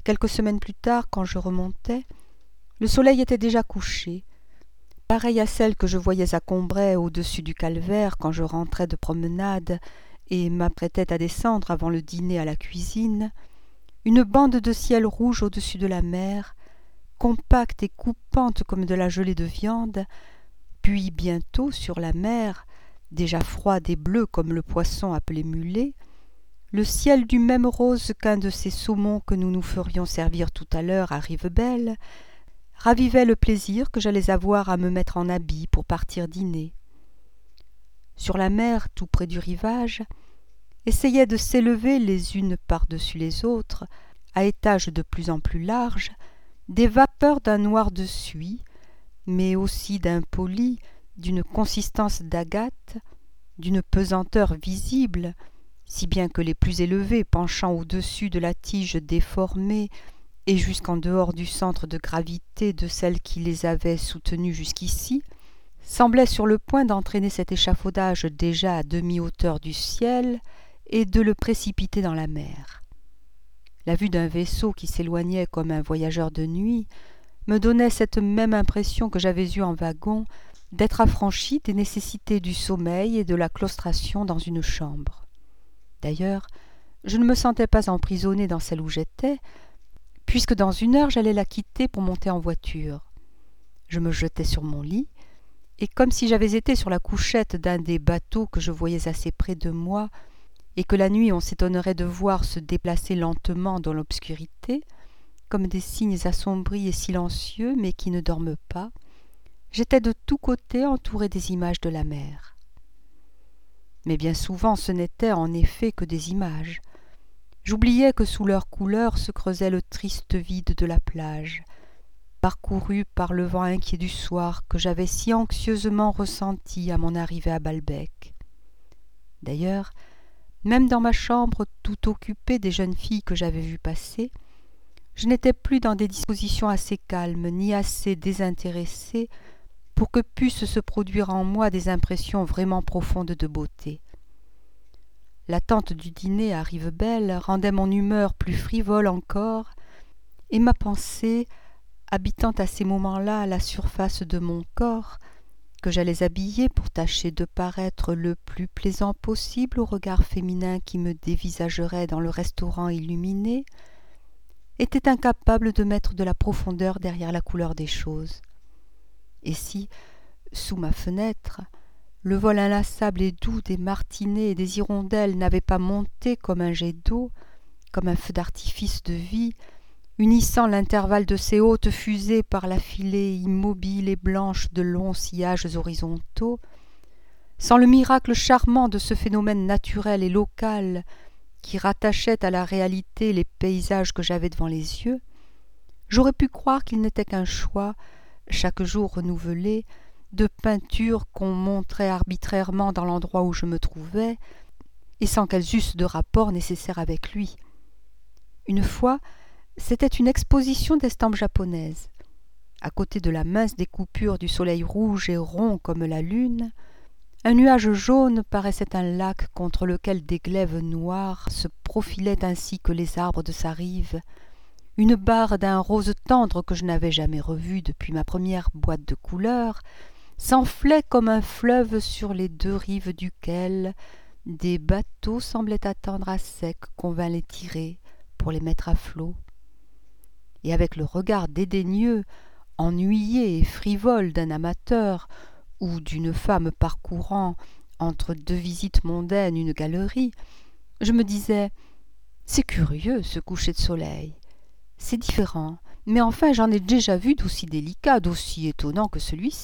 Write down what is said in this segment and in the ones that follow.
Quelques semaines plus tard, quand je remontais, le soleil était déjà couché, pareille à celle que je voyais à Combray au-dessus du calvaire quand je rentrais de promenade et m'apprêtais à descendre avant le dîner à la cuisine, une bande de ciel rouge au-dessus de la mer, compacte et coupante comme de la gelée de viande, puis bientôt sur la mer, déjà froide et bleue comme le poisson appelé mulet, le ciel du même rose qu'un de ces saumons que nous nous ferions servir tout à l'heure à Rivebelle, ravivait le plaisir que j'allais avoir à me mettre en habit pour partir dîner. Sur la mer, tout près du rivage, essayaient de s'élever les unes par-dessus les autres, à étages de plus en plus larges, des vapeurs d'un noir de suie, mais aussi d'un poli, d'une consistance d'agate, d'une pesanteur visible, si bien que les plus élevés, penchant au-dessus de la tige déformée et jusqu'en dehors du centre de gravité de celle qui les avait soutenus jusqu'ici, semblaient sur le point d'entraîner cet échafaudage déjà à demi-hauteur du ciel et de le précipiter dans la mer. La vue d'un vaisseau qui s'éloignait comme un voyageur de nuit me donnait cette même impression que j'avais eue en wagon d'être affranchi des nécessités du sommeil et de la claustration dans une chambre. D'ailleurs, je ne me sentais pas emprisonné dans celle où j'étais, puisque dans 1 heure j'allais la quitter pour monter en voiture. Je me jetais sur mon lit, et comme si j'avais été sur la couchette d'un des bateaux que je voyais assez près de moi, et que la nuit on s'étonnerait de voir se déplacer lentement dans l'obscurité, comme des cygnes assombris et silencieux, mais qui ne dorment pas, j'étais de tous côtés entouré des images de la mer. Mais bien souvent ce n'était en effet que des images. J'oubliais que sous leurs couleurs se creusait le triste vide de la plage, parcouru par le vent inquiet du soir que j'avais si anxieusement ressenti à mon arrivée à Balbec. D'ailleurs, même dans ma chambre tout occupée des jeunes filles que j'avais vues passer, je n'étais plus dans des dispositions assez calmes ni assez désintéressées pour que pussent se produire en moi des impressions vraiment profondes de beauté. L'attente du dîner à Rivebelle rendait mon humeur plus frivole encore, et ma pensée, habitant à ces moments-là la surface de mon corps, que j'allais habiller pour tâcher de paraître le plus plaisant possible au regard féminin qui me dévisagerait dans le restaurant illuminé, était incapable de mettre de la profondeur derrière la couleur des choses. Et si, sous ma fenêtre, le vol inlassable et doux des martinets et des hirondelles n'avait pas monté comme un jet d'eau, comme un feu d'artifice de vie, unissant l'intervalle de ces hautes fusées par la filée immobile et blanche de longs sillages horizontaux, sans le miracle charmant de ce phénomène naturel et local qui rattachait à la réalité les paysages que j'avais devant les yeux, j'aurais pu croire qu'il n'était qu'un choix, chaque jour renouvelé, de peintures qu'on montrait arbitrairement dans l'endroit où je me trouvais, et sans qu'elles eussent de rapport nécessaire avec lui. Une fois, c'était une exposition d'estampes japonaises. À côté de la mince découpure du soleil rouge et rond comme la lune, un nuage jaune paraissait un lac contre lequel des glaives noirs se profilaient ainsi que les arbres de sa rive, une barre d'un rose tendre que je n'avais jamais revu depuis ma première boîte de couleurs, s'enflait comme un fleuve sur les 2 rives duquel des bateaux semblaient attendre à sec qu'on vînt les tirer pour les mettre à flot. Et avec le regard dédaigneux, ennuyé et frivole d'un amateur ou d'une femme parcourant entre 2 visites mondaines une galerie, je me disais « C'est curieux ce coucher de soleil, c'est différent, mais enfin j'en ai déjà vu d'aussi délicat, d'aussi étonnant que celui-ci. »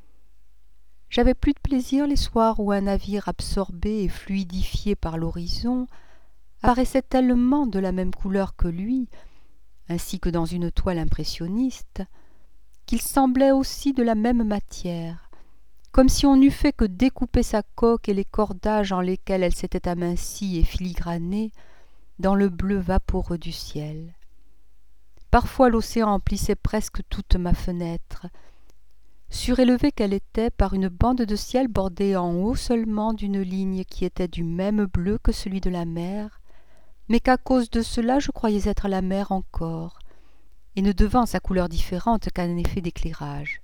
J'avais plus de plaisir les soirs où un navire absorbé et fluidifié par l'horizon apparaissait tellement de la même couleur que lui, ainsi que dans une toile impressionniste, qu'il semblait aussi de la même matière, comme si on n'eût fait que découper sa coque et les cordages en lesquels elle s'était amincie et filigranée dans le bleu vaporeux du ciel. Parfois l'océan emplissait presque toute ma fenêtre, surélevée qu'elle était par une bande de ciel bordée en haut seulement d'une ligne qui était du même bleu que celui de la mer, mais qu'à cause de cela je croyais être la mer encore, et ne devant sa couleur différente qu'un effet d'éclairage.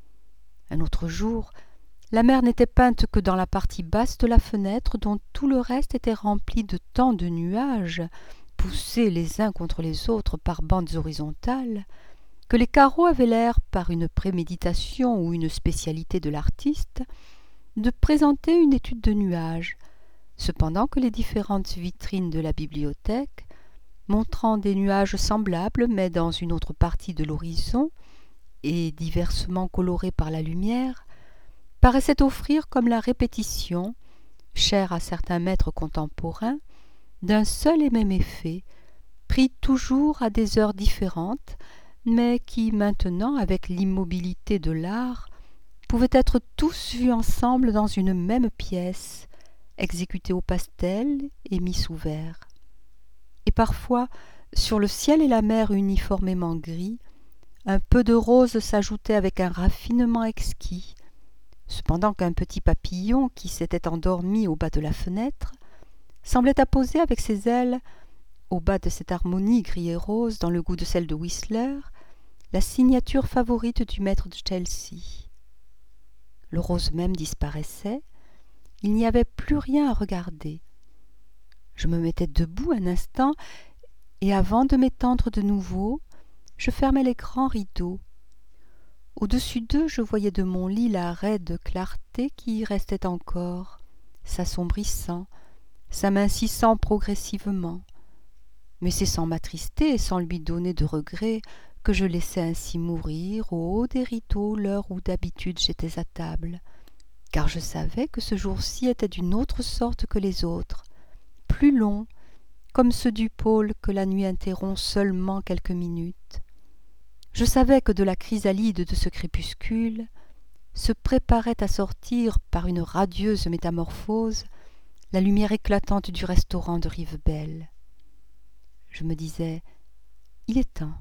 Un autre jour, la mer n'était peinte que dans la partie basse de la fenêtre, dont tout le reste était rempli de tant de nuages, poussés les uns contre les autres par bandes horizontales, que les carreaux avaient l'air, par une préméditation ou une spécialité de l'artiste, de présenter une étude de nuages, cependant que les différentes vitrines de la bibliothèque, montrant des nuages semblables mais dans une autre partie de l'horizon, et diversement colorés par la lumière, paraissaient offrir comme la répétition, chère à certains maîtres contemporains, d'un seul et même effet, pris toujours à des heures différentes, mais qui maintenant, avec l'immobilité de l'art, pouvaient être tous vus ensemble dans une même pièce, exécutés au pastel et mis sous verre. Et parfois, sur le ciel et la mer uniformément gris, un peu de rose s'ajoutait avec un raffinement exquis, cependant qu'un petit papillon qui s'était endormi au bas de la fenêtre semblait apposer avec ses ailes, au bas de cette harmonie gris et rose dans le goût de celle de Whistler, la signature favorite du maître de Chelsea. Le rose même disparaissait, il n'y avait plus rien à regarder. Je me mettais debout un instant, et avant de m'étendre de nouveau, je fermais les grands rideaux. Au-dessus d'eux, je voyais de mon lit la raide clarté qui y restait encore, s'assombrissant, s'amincissant progressivement. Mais c'est sans m'attrister et sans lui donner de regret que je laissais ainsi mourir au haut des rideaux l'heure où d'habitude j'étais à table, car je savais que ce jour-ci était d'une autre sorte que les autres, plus long, comme ceux du pôle que la nuit interrompt seulement quelques minutes. Je savais que de la chrysalide de ce crépuscule se préparait à sortir par une radieuse métamorphose la lumière éclatante du restaurant de Rivebelle. Je me disais, il est temps.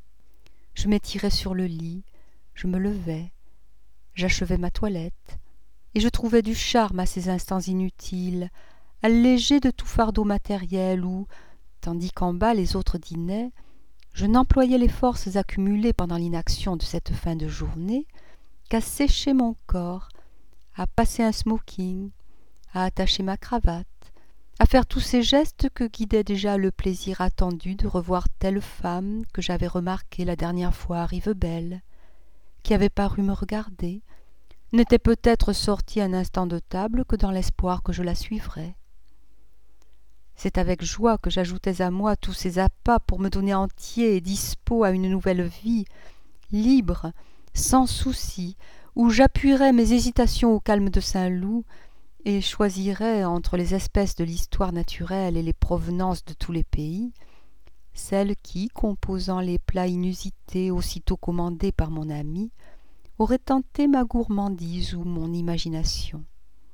Je m'étirais sur le lit, je me levais, j'achevais ma toilette, et je trouvais du charme à ces instants inutiles, allégés de tout fardeau matériel où, tandis qu'en bas les autres dînaient, je n'employais les forces accumulées pendant l'inaction de cette fin de journée qu'à sécher mon corps, à passer un smoking, à attacher ma cravate, à faire tous ces gestes que guidait déjà le plaisir attendu de revoir telle femme que j'avais remarquée la dernière fois à Rivebelle, qui avait paru me regarder, n'était peut-être sortie un instant de table que dans l'espoir que je la suivrais. C'est avec joie que j'ajoutais à moi tous ces appas pour me donner entier et dispos à une nouvelle vie, libre, sans souci, où j'appuierais mes hésitations au calme de Saint-Loup et choisirais entre les espèces de l'histoire naturelle et les provenances de tous les pays, celle qui, composant les plats inusités aussitôt commandés par mon ami, aurait tenté ma gourmandise ou mon imagination.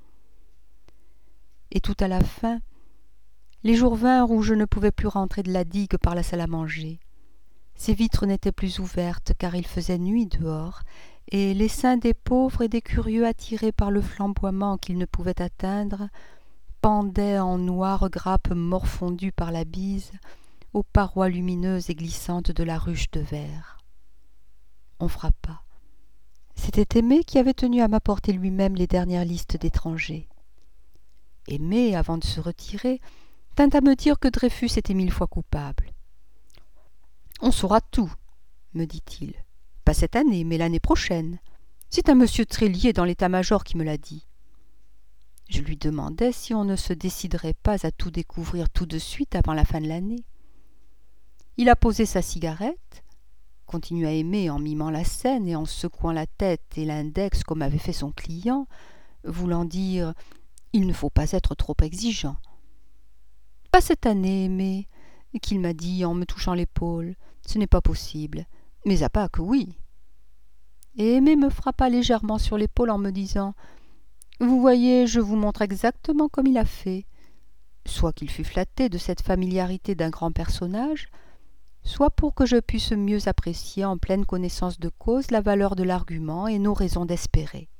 Et tout à la fin, les jours vinrent où je ne pouvais plus rentrer de la digue par la salle à manger. Ces vitres n'étaient plus ouvertes car il faisait nuit dehors, et les seins des pauvres et des curieux attirés par le flamboiement qu'ils ne pouvaient atteindre pendaient en noires grappes morfondues par la bise aux parois lumineuses et glissantes de la ruche de verre. On frappa. C'était Aimé qui avait tenu à m'apporter lui-même les dernières listes d'étrangers. Aimé, avant de se retirer, tint à me dire que Dreyfus était 1000 fois coupable. « On saura tout, me dit-il. Pas cette année, mais l'année prochaine. C'est un monsieur très lié dans l'état-major qui me l'a dit. » Je lui demandais si on ne se déciderait pas à tout découvrir tout de suite avant la fin de l'année. Il a posé sa cigarette, continua Aimé en mimant la scène et en secouant la tête et l'index comme avait fait son client, voulant dire « Il ne faut pas être trop exigeant. » « Pas cette année, Aimé, qu'il m'a dit en me touchant l'épaule. Ce n'est pas possible. Mais à Pâques, oui. » Et Aimé me frappa légèrement sur l'épaule en me disant « Vous voyez, je vous montre exactement comme il a fait. » Soit qu'il fût flatté de cette familiarité d'un grand personnage, soit pour que je pusse mieux apprécier en pleine connaissance de cause la valeur de l'argument et nos raisons d'espérer.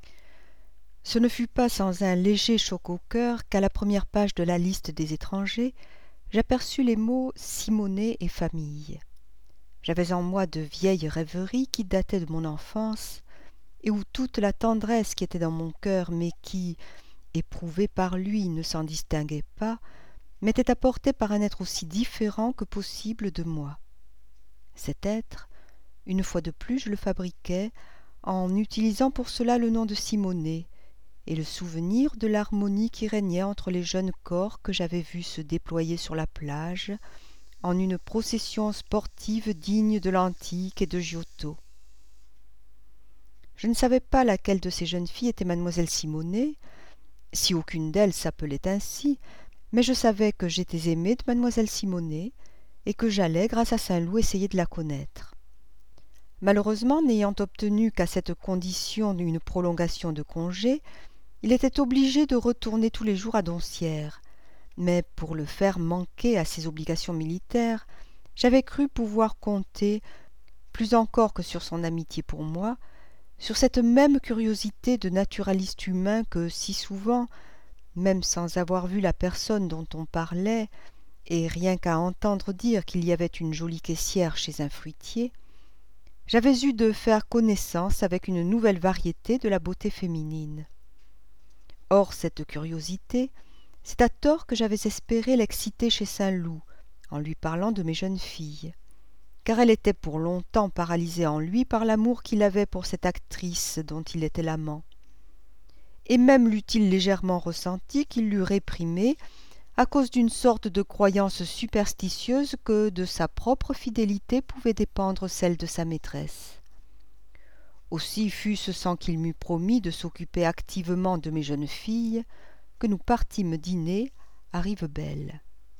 Ce ne fut pas sans un léger choc au cœur qu'à la première page de la liste des étrangers, j'aperçus les mots Simonet et famille. J'avais en moi de vieilles rêveries qui dataient de mon enfance et où toute la tendresse qui était dans mon cœur, mais qui, éprouvée par lui, ne s'en distinguait pas, m'était apportée par un être aussi différent que possible de moi. Cet être, une fois de plus, je le fabriquais en utilisant pour cela le nom de Simonet et le souvenir de l'harmonie qui régnait entre les jeunes corps que j'avais vus se déployer sur la plage en une procession sportive digne de l'antique et de Giotto. Je ne savais pas laquelle de ces jeunes filles était mademoiselle Simonet, si aucune d'elles s'appelait ainsi, mais je savais que j'étais aimé de mademoiselle Simonet et que j'allais, grâce à Saint-Loup, essayer de la connaître. Malheureusement, n'ayant obtenu qu'à cette condition une prolongation de congé, il était obligé de retourner tous les jours à Doncières, mais pour le faire manquer à ses obligations militaires, j'avais cru pouvoir compter, plus encore que sur son amitié pour moi, sur cette même curiosité de naturaliste humain que si souvent, même sans avoir vu la personne dont on parlait, et rien qu'à entendre dire qu'il y avait une jolie caissière chez un fruitier, j'avais eu de faire connaissance avec une nouvelle variété de la beauté féminine. Or cette curiosité, c'est à tort que j'avais espéré l'exciter chez Saint-Loup, en lui parlant de mes jeunes filles, car elle était pour longtemps paralysée en lui par l'amour qu'il avait pour cette actrice dont il était l'amant. Et même l'eût-il légèrement ressenti qu'il l'eût réprimé à cause d'une sorte de croyance superstitieuse que de sa propre fidélité pouvait dépendre celle de sa maîtresse. Aussi fut-ce sans qu'il m'eût promis de s'occuper activement de mes jeunes filles que nous partîmes dîner à Rivebelle.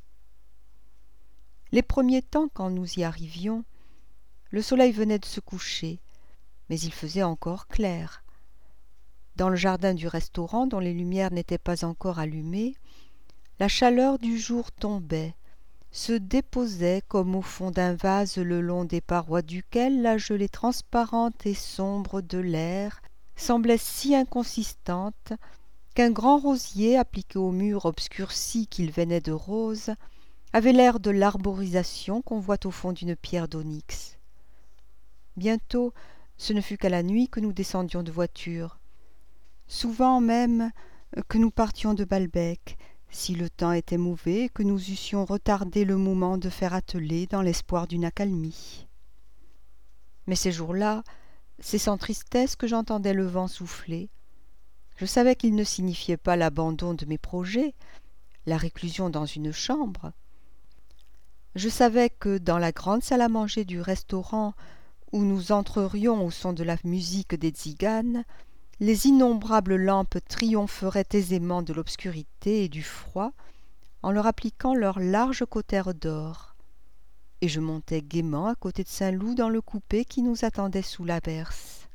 Les premiers temps, quand nous y arrivions, le soleil venait de se coucher, mais il faisait encore clair. Dans le jardin du restaurant, dont les lumières n'étaient pas encore allumées, la chaleur du jour tombait, se déposait comme au fond d'un vase le long des parois duquel la gelée transparente et sombre de l'air semblait si inconsistante qu'un grand rosier appliqué au mur obscurci qu'il venait de rose avait l'air de l'arborisation qu'on voit au fond d'une pierre d'onyx. Bientôt, ce ne fut qu'à la nuit que nous descendions de voiture, souvent même que nous partions de Balbec, si le temps était mauvais et que nous eussions retardé le moment de faire atteler dans l'espoir d'une accalmie. Mais ces jours-là, c'est sans tristesse que j'entendais le vent souffler. Je savais qu'il ne signifiait pas l'abandon de mes projets, la réclusion dans une chambre. Je savais que dans la grande salle à manger du restaurant, où nous entrerions au son de la musique des tziganes, les innombrables lampes triompheraient aisément de l'obscurité et du froid en leur appliquant leurs larges cautères d'or. Et je montais gaiement à côté de Saint-Loup dans le coupé qui nous attendait sous la berce.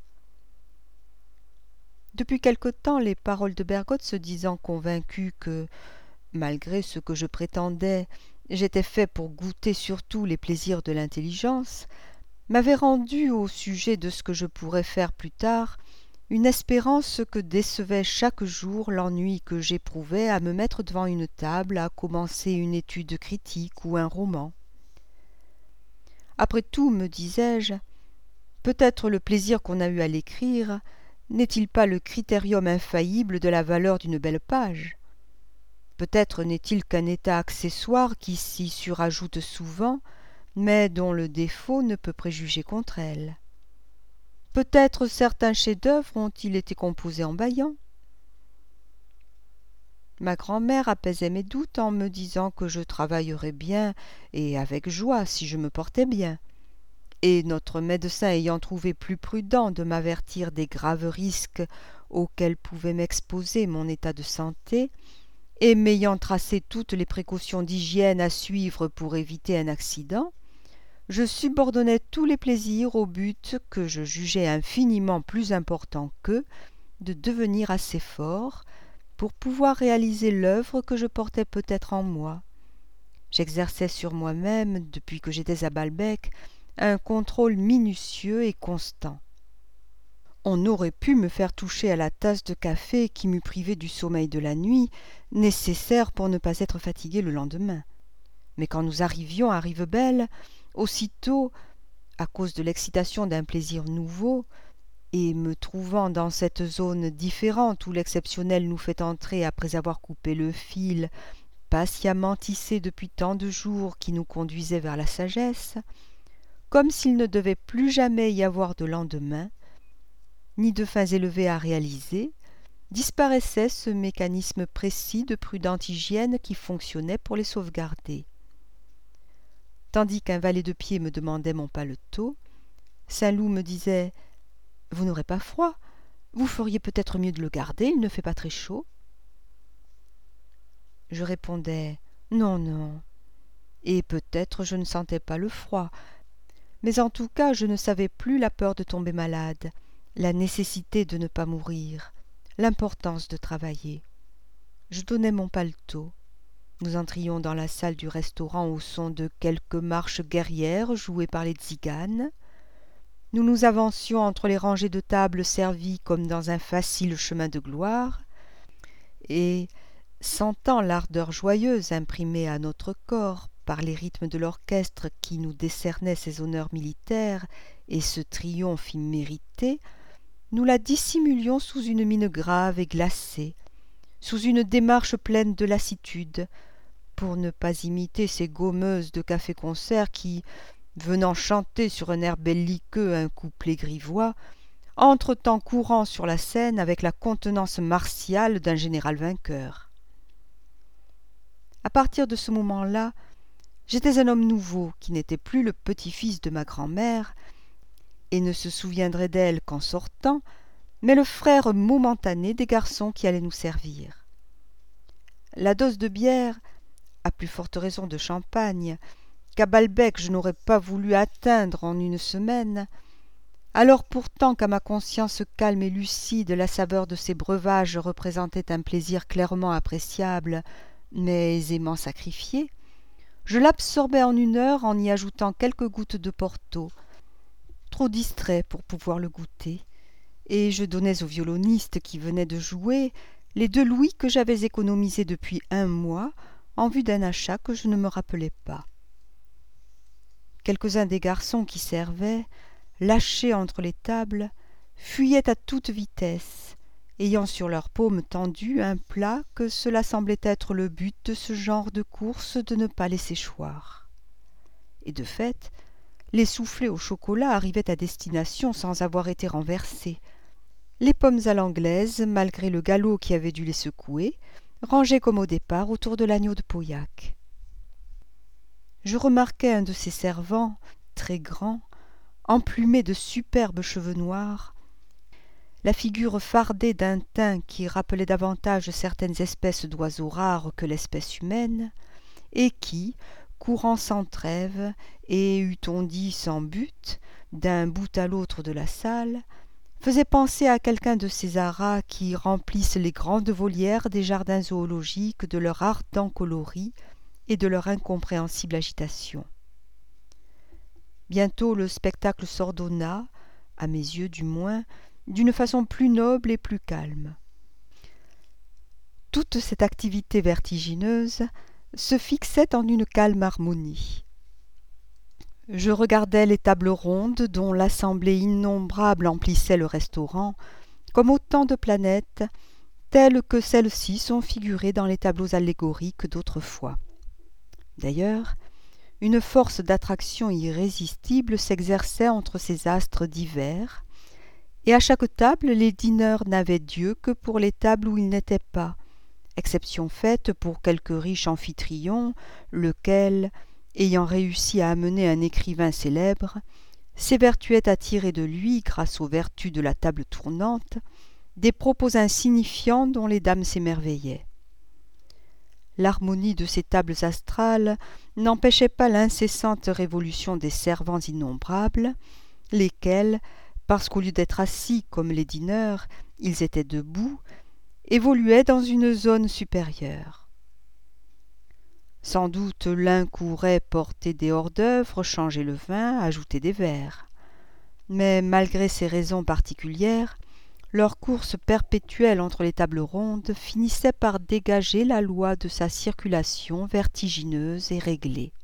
Depuis quelque temps, les paroles de Bergotte se disant convaincu que, malgré ce que je prétendais, j'étais fait pour goûter surtout les plaisirs de l'intelligence, m'avaient rendu au sujet de ce que je pourrais faire plus tard une espérance que décevait chaque jour l'ennui que j'éprouvais à me mettre devant une table à commencer une étude critique ou un roman. Après tout, me disais-je, peut-être le plaisir qu'on a eu à l'écrire n'est-il pas le critérium infaillible de la valeur d'une belle page? Peut-être n'est-il qu'un état accessoire qui s'y surajoute souvent, mais dont le défaut ne peut préjuger contre elle. Peut-être certains chefs-d'œuvre ont-ils été composés en bâillant. Ma grand-mère apaisait mes doutes en me disant que je travaillerais bien et avec joie si je me portais bien. Et notre médecin ayant trouvé plus prudent de m'avertir des graves risques auxquels pouvait m'exposer mon état de santé, et m'ayant tracé toutes les précautions d'hygiène à suivre pour éviter un accident, je subordonnais tous les plaisirs au but que je jugeais infiniment plus important qu'eux de devenir assez fort pour pouvoir réaliser l'œuvre que je portais peut-être en moi. J'exerçais sur moi-même, depuis que j'étais à Balbec, un contrôle minutieux et constant. On aurait pu me faire toucher à la tasse de café qui m'eût privé du sommeil de la nuit, nécessaire pour ne pas être fatigué le lendemain. mais quand nous arrivions à Rivebelle, aussitôt, à cause de l'excitation d'un plaisir nouveau, et me trouvant dans cette zone différente où l'exceptionnel nous fait entrer après avoir coupé le fil patiemment tissé depuis tant de jours qui nous conduisait vers la sagesse, comme s'il ne devait plus jamais y avoir de lendemain, ni de fins élevées à réaliser, disparaissait ce mécanisme précis de prudente hygiène qui fonctionnait pour les sauvegarder. Tandis qu'un valet de pied me demandait mon paletot, Saint-Loup me disait « Vous n'aurez pas froid, vous feriez peut-être mieux de le garder, il ne fait pas très chaud. » Je répondais « Non, non. » Et peut-être je ne sentais pas le froid, mais en tout cas je ne savais plus la peur de tomber malade, la nécessité de ne pas mourir, l'importance de travailler. Je donnais mon paletot. Nous entrions dans la salle du restaurant au son de quelques marches guerrières jouées par les tziganes. Nous nous avancions entre les rangées de tables servies comme dans un facile chemin de gloire, et, sentant l'ardeur joyeuse imprimée à notre corps par les rythmes de l'orchestre qui nous décernait ces honneurs militaires et ce triomphe immérité, nous la dissimulions sous une mine grave et glacée, sous une démarche pleine de lassitude, pour ne pas imiter ces gommeuses de café-concert qui, venant chanter sur un air belliqueux un couplet grivois, entrent en courant sur la scène avec la contenance martiale d'un général vainqueur. À partir de ce moment-là, j'étais un homme nouveau qui n'était plus le petit-fils de ma grand-mère et ne se souviendrait d'elle qu'en sortant, mais le frère momentané des garçons qui allaient nous servir. La dose de bière, à plus forte raison de champagne, qu'à Balbec je n'aurais pas voulu atteindre en une semaine, alors pourtant qu'à ma conscience calme et lucide la saveur de ces breuvages représentait un plaisir clairement appréciable, mais aisément sacrifié, je l'absorbais en 1 heure en y ajoutant quelques gouttes de Porto, trop distrait pour pouvoir le goûter, et je donnais au violoniste qui venait de jouer les 2 louis que j'avais économisés depuis 1 mois en vue d'un achat que je ne me rappelais pas. Quelques-uns des garçons qui servaient, lâchés entre les tables, fuyaient à toute vitesse, ayant sur leurs paumes tendues un plat que cela semblait être le but de ce genre de course de ne pas laisser choir. Et de fait, les soufflés au chocolat arrivaient à destination sans avoir été renversés. Les pommes à l'anglaise, malgré le galop qui avait dû les secouer, rangées comme au départ autour de l'agneau de Pauillac. Je remarquai un de ces servants, très grand, emplumé de superbes cheveux noirs, la figure fardée d'un teint qui rappelait davantage certaines espèces d'oiseaux rares que l'espèce humaine, et qui, courant sans trêve et, eût-on dit, sans but, d'un bout à l'autre de la salle, faisait penser à quelqu'un de ces haras qui remplissent les grandes volières des jardins zoologiques de leur ardent coloris et de leur incompréhensible agitation. Bientôt le spectacle s'ordonna, à mes yeux du moins, d'une façon plus noble et plus calme. Toute cette activité vertigineuse se fixait en une calme harmonie. Je regardais les tables rondes dont l'assemblée innombrable emplissait le restaurant, comme autant de planètes, telles que celles-ci sont figurées dans les tableaux allégoriques d'autrefois. D'ailleurs, une force d'attraction irrésistible s'exerçait entre ces astres divers, et à chaque table les dîneurs n'avaient Dieu que pour les tables où ils n'étaient pas, exception faite pour quelque riche amphitryon, lequel, ayant réussi à amener un écrivain célèbre, s'évertuait à tirer de lui, grâce aux vertus de la table tournante, des propos insignifiants dont les dames s'émerveillaient. L'harmonie de ces tables astrales n'empêchait pas l'incessante révolution des servants innombrables, lesquels, parce qu'au lieu d'être assis comme les dîneurs, ils étaient debout, évoluaient dans une zone supérieure. Sans doute l'un courait porter des hors-d'œuvre, changer le vin, ajouter des verres. Mais malgré ces raisons particulières, leur course perpétuelle entre les tables rondes finissait par dégager la loi de sa circulation vertigineuse et réglée.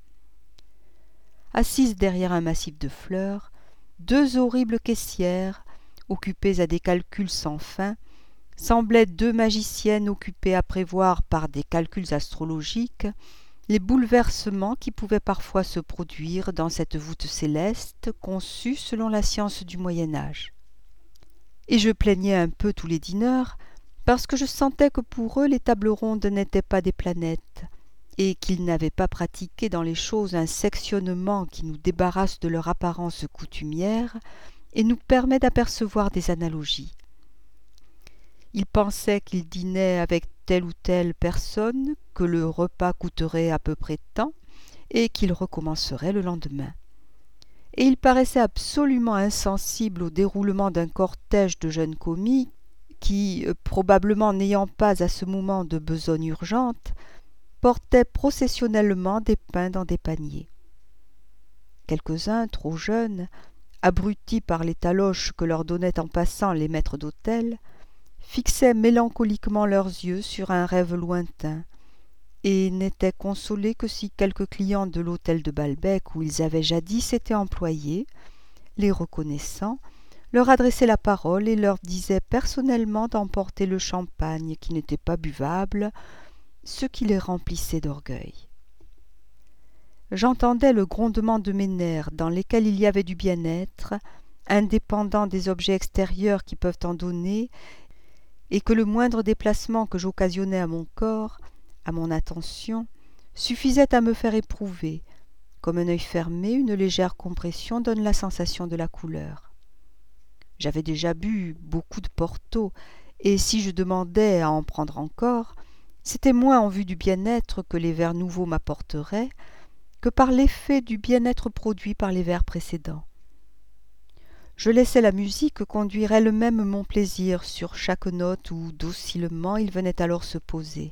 Assises derrière un massif de fleurs, deux horribles caissières, occupées à des calculs sans fin, semblaient deux magiciennes occupées à prévoir par des calculs astrologiques les bouleversements qui pouvaient parfois se produire dans cette voûte céleste conçue selon la science du Moyen-Âge. Et je plaignais un peu tous les dîneurs, parce que je sentais que pour eux les tables rondes n'étaient pas des planètes, et qu'ils n'avaient pas pratiqué dans les choses un sectionnement qui nous débarrasse de leur apparence coutumière et nous permet d'apercevoir des analogies. Ils pensaient qu'ils dînaient avec telle ou telle personne, que le repas coûterait à peu près tant, et qu'ils recommenceraient le lendemain. Et ils paraissaient absolument insensibles au déroulement d'un cortège de jeunes commis qui, probablement n'ayant pas à ce moment de besogne urgente, portaient processionnellement des pains dans des paniers. Quelques-uns, trop jeunes, abrutis par les taloches que leur donnaient en passant les maîtres d'hôtel, fixaient mélancoliquement leurs yeux sur un rêve lointain, et n'étaient consolés que si quelques clients de l'hôtel de Balbec où ils avaient jadis été employés, les reconnaissant, leur adressaient la parole et leur disaient personnellement d'emporter le champagne qui n'était pas buvable, ce qui les remplissait d'orgueil. J'entendais le grondement de mes nerfs dans lesquels il y avait du bien-être, indépendant des objets extérieurs qui peuvent en donner, et que le moindre déplacement que j'occasionnais à mon corps, à mon attention, suffisait à me faire éprouver. Comme un œil fermé, une légère compression donne la sensation de la couleur. J'avais déjà bu beaucoup de Porto, et si je demandais à en prendre encore, c'était moins en vue du bien-être que les verres nouveaux m'apporteraient, que par l'effet du bien-être produit par les verres précédents. Je laissais la musique conduire elle-même mon plaisir sur chaque note où docilement il venait alors se poser.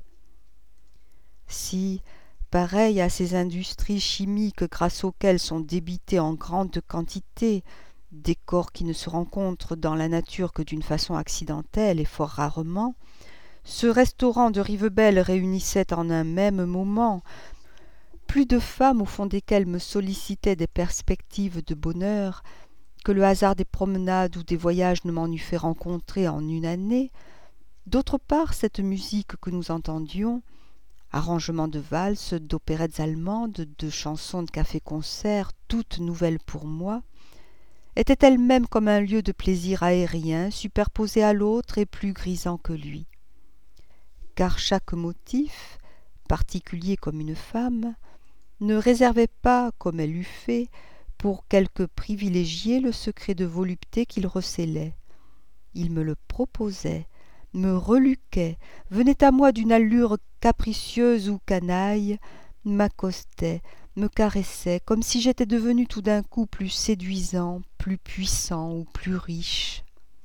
Si, pareil à ces industries chimiques grâce auxquelles sont débités en grande quantité des corps qui ne se rencontrent dans la nature que d'une façon accidentelle et fort rarement, ce restaurant de Rivebelle réunissait en un même moment plus de femmes au fond desquelles me sollicitaient des perspectives de bonheur que le hasard des promenades ou des voyages ne m'en eût fait rencontrer en une année. D'autre part, cette musique que nous entendions, arrangements de valses, d'opérettes allemandes, de chansons de café-concert, toutes nouvelles pour moi, était elle-même comme un lieu de plaisir aérien superposé à l'autre et plus grisant que lui. Car chaque motif, particulier comme une femme, ne réservait pas, comme elle eût fait, pour quelque privilégié le secret de volupté qu'il recélait. Il me le proposait, me reluquait, venait à moi d'une allure capricieuse ou canaille, m'accostait, me caressait, comme si j'étais devenu tout d'un coup plus séduisant, plus puissant ou plus riche.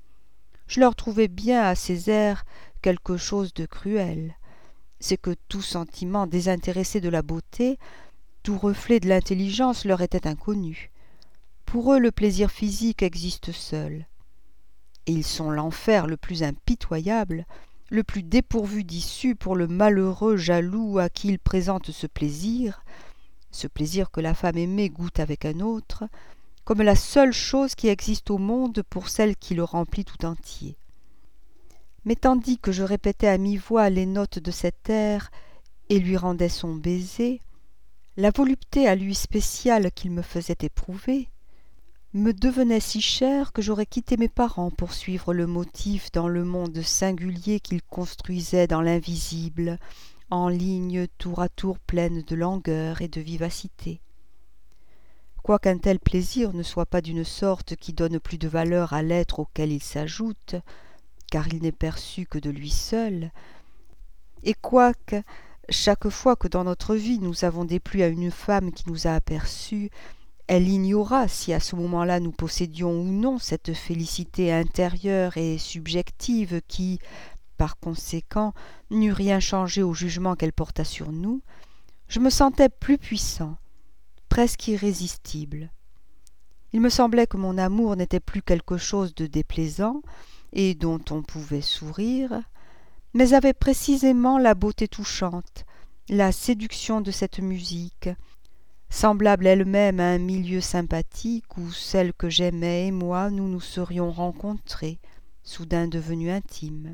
Je leur trouvais bien à ces airs quelque chose de cruel. C'est que tout sentiment désintéressé de la beauté, tout reflet de l'intelligence leur était inconnu. Pour eux, le plaisir physique existe seul. Et ils sont l'enfer le plus impitoyable, le plus dépourvu d'issue pour le malheureux jaloux à qui ils présentent ce plaisir que la femme aimée goûte avec un autre, comme la seule chose qui existe au monde pour celle qui le remplit tout entier. Mais tandis que je répétais à mi-voix les notes de cet air et lui rendais son baiser, la volupté à lui spéciale qu'il me faisait éprouver me devenait si chère que j'aurais quitté mes parents pour suivre le motif dans le monde singulier qu'il construisait dans l'invisible, en lignes tour à tour pleines de langueur et de vivacité. Quoiqu'un tel plaisir ne soit pas d'une sorte qui donne plus de valeur à l'être auquel il s'ajoute, car il n'est perçu que de lui seul, et quoique, chaque fois que dans notre vie nous avons déplu à une femme qui nous a aperçus, elle ignora si à ce moment-là nous possédions ou non cette félicité intérieure et subjective qui, par conséquent, n'eût rien changé au jugement qu'elle porta sur nous, je me sentais plus puissant, presque irrésistible. Il me semblait que mon amour n'était plus quelque chose de déplaisant, et dont on pouvait sourire, mais avait précisément la beauté touchante, la séduction de cette musique, semblable elle-même à un milieu sympathique où celle que j'aimais et moi nous nous serions rencontrés, soudain devenus intimes.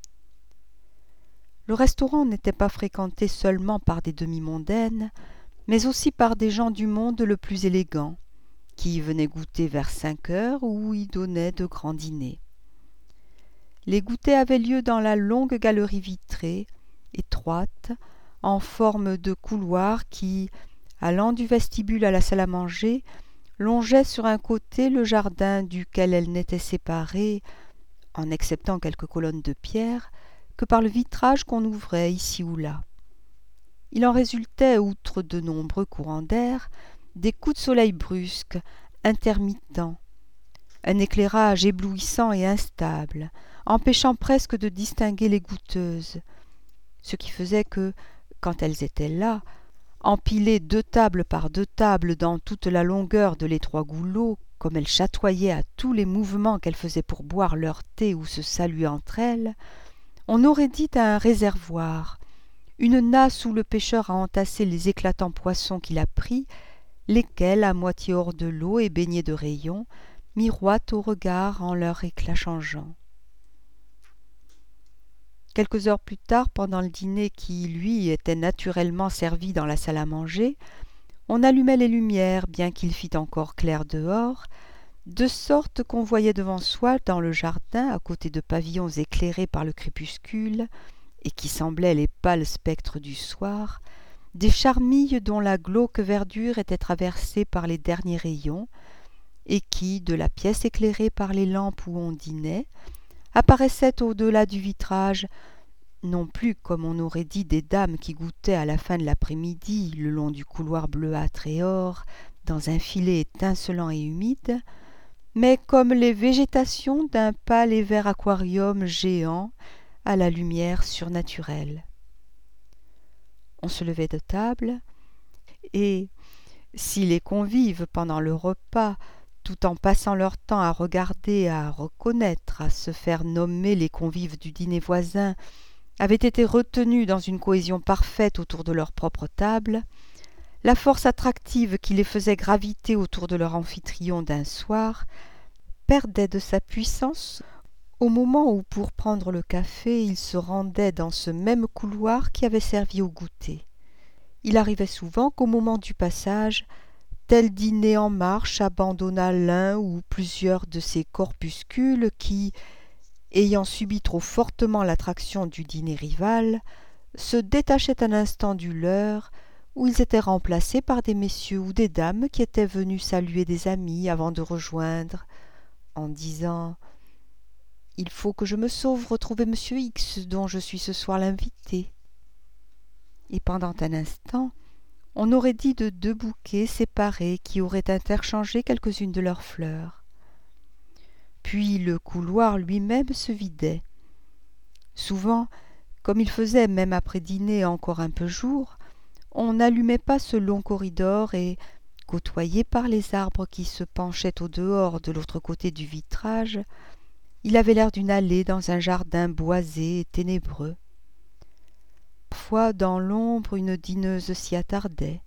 Le restaurant n'était pas fréquenté seulement par des demi-mondaines, mais aussi par des gens du monde le plus élégant, qui y venaient goûter vers 5 heures ou y donnaient de grands dîners. Les goûters avaient lieu dans la longue galerie vitrée, étroite, en forme de couloir qui, allant du vestibule à la salle à manger, longeait sur un côté le jardin duquel elle n'était séparée, en exceptant quelques colonnes de pierre, que par le vitrage qu'on ouvrait ici ou là. Il en résultait, outre de nombreux courants d'air, des coups de soleil brusques, intermittents, un éclairage éblouissant et instable, empêchant presque de distinguer les goûteuses, ce qui faisait que, quand elles étaient là, empilées 2 tables par 2 tables dans toute la longueur de l'étroit goulot, comme elles chatoyaient à tous les mouvements qu'elles faisaient pour boire leur thé ou se saluer entre elles, on aurait dit à un réservoir, une nasse où le pêcheur a entassé les éclatants poissons qu'il a pris, lesquels, à moitié hors de l'eau et baignés de rayons, miroitent au regard en leur éclat changeant. Quelques heures plus tard, pendant le dîner qui, lui, était naturellement servi dans la salle à manger, on allumait les lumières, bien qu'il fît encore clair dehors, de sorte qu'on voyait devant soi, dans le jardin, à côté de pavillons éclairés par le crépuscule, et qui semblaient les pâles spectres du soir, des charmilles dont la glauque verdure était traversée par les derniers rayons, et qui, de la pièce éclairée par les lampes où on dînait, apparaissaient au-delà du vitrage, non plus comme on aurait dit des dames qui goûtaient à la fin de l'après-midi le long du couloir bleuâtre et or, dans un filet étincelant et humide, mais comme les végétations d'un pâle et vert aquarium géant à la lumière surnaturelle. On se levait de table, et, si les convives, pendant le repas, tout en passant leur temps à regarder, à reconnaître, à se faire nommer les convives du dîner voisin, avaient été retenus dans une cohésion parfaite autour de leur propre table, la force attractive qui les faisait graviter autour de leur amphitryon d'un soir perdait de sa puissance au moment où, pour prendre le café, ils se rendaient dans ce même couloir qui avait servi au goûter. Il arrivait souvent qu'au moment du passage, tel dîner en marche abandonna l'un ou plusieurs de ces corpuscules qui, ayant subi trop fortement l'attraction du dîner rival, se détachaient un instant du leur, où ils étaient remplacés par des messieurs ou des dames qui étaient venus saluer des amis avant de rejoindre, en disant « Il faut que je me sauve retrouver monsieur X, dont je suis ce soir l'invité. » Et pendant un instant, on aurait dit de 2 bouquets séparés qui auraient interchangé quelques-unes de leurs fleurs. Puis le couloir lui-même se vidait. Souvent, comme il faisait même après dîner encore un peu jour, on n'allumait pas ce long corridor et, côtoyé par les arbres qui se penchaient au dehors de l'autre côté du vitrage, il avait l'air d'une allée dans un jardin boisé et ténébreux. Parfois, dans l'ombre, une dîneuse s'y attardait.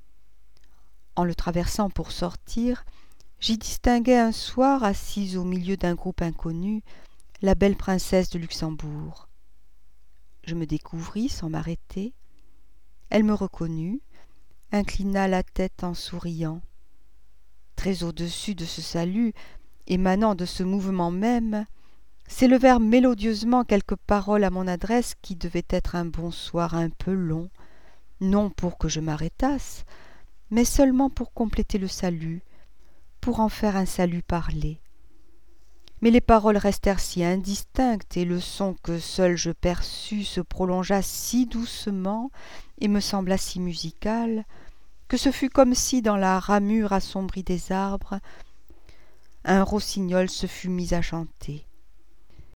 En le traversant pour sortir, j'y distinguai un soir, assise au milieu d'un groupe inconnu, la belle princesse de Luxembourg. Je me découvris sans m'arrêter. Elle me reconnut, inclina la tête en souriant. Très au-dessus de ce salut, émanant de ce mouvement même, s'élevèrent mélodieusement quelques paroles à mon adresse qui devaient être un bonsoir un peu long, non pour que je m'arrêtasse, mais seulement pour compléter le salut, pour en faire un salut parlé. Mais les paroles restèrent si indistinctes et le son que seul je perçus se prolongea si doucement et me sembla si musical que ce fut comme si dans la ramure assombrie des arbres un rossignol se fût mis à chanter.